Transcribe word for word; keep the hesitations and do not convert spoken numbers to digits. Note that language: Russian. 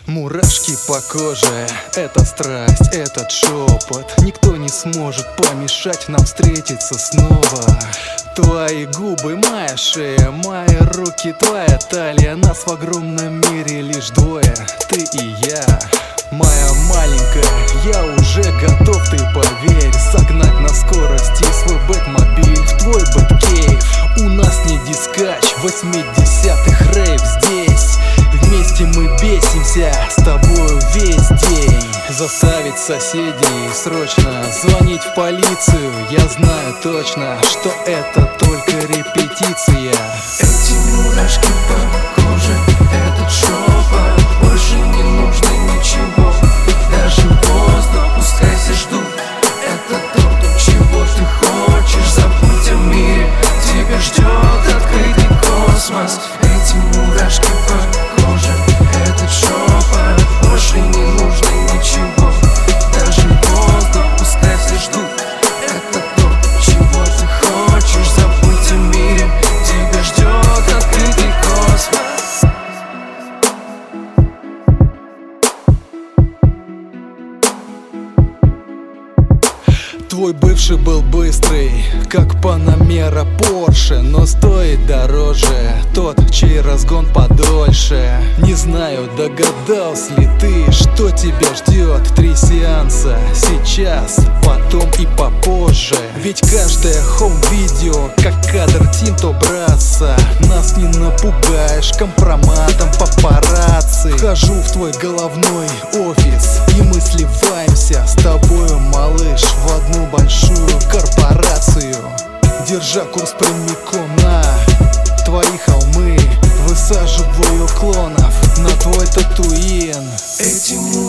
Мурашки по коже, это страсть, этот шепот. Никто не сможет помешать нам встретиться снова. Твои губы, моя шея, мои руки, твоя талия. Нас в огромном мире лишь двое, ты и я. Моя маленькая, я уже готов, ты поверь, согнать на скорости свой бэтмобиль в твой бэткейв. У нас не дискач, восьмидесятых рейв здесь. Вместе мы бесимся с тобою весь день. Заставить соседей срочно звонить в полицию. Я знаю точно, что это только репетиция. Эти мурашки по коже, этот шепот. Больше не нужно ничего, даже воздух пускай все ждут. Это то, чего ты хочешь. Забудь о мире, тебя ждет открытый космос. Эти мурашки по коже, этот шепот. Больше не нужно ничего, даже воздух пускай все ждут. Это то, чего ты хочешь. Забудь о мире, тебя ждет открытый космос. Твой бывший был быстрый, как Панамера Порше, но стоит дороже тот, чей разгон подольше. Не знаю, догадался ли ты, что тебя ждет. Три сеанса сейчас, потом и попозже. Ведь каждое хоум-видео, как кадр Тинто Брасса. Нас не напугаешь компроматом папарацци. Хожу в твой головной офис и мы сливаемся с тобою, малыш, в одну большую корпорацию. Держа курс прямиком на твои холмы, высаживаю клонов на твой татуин. Эти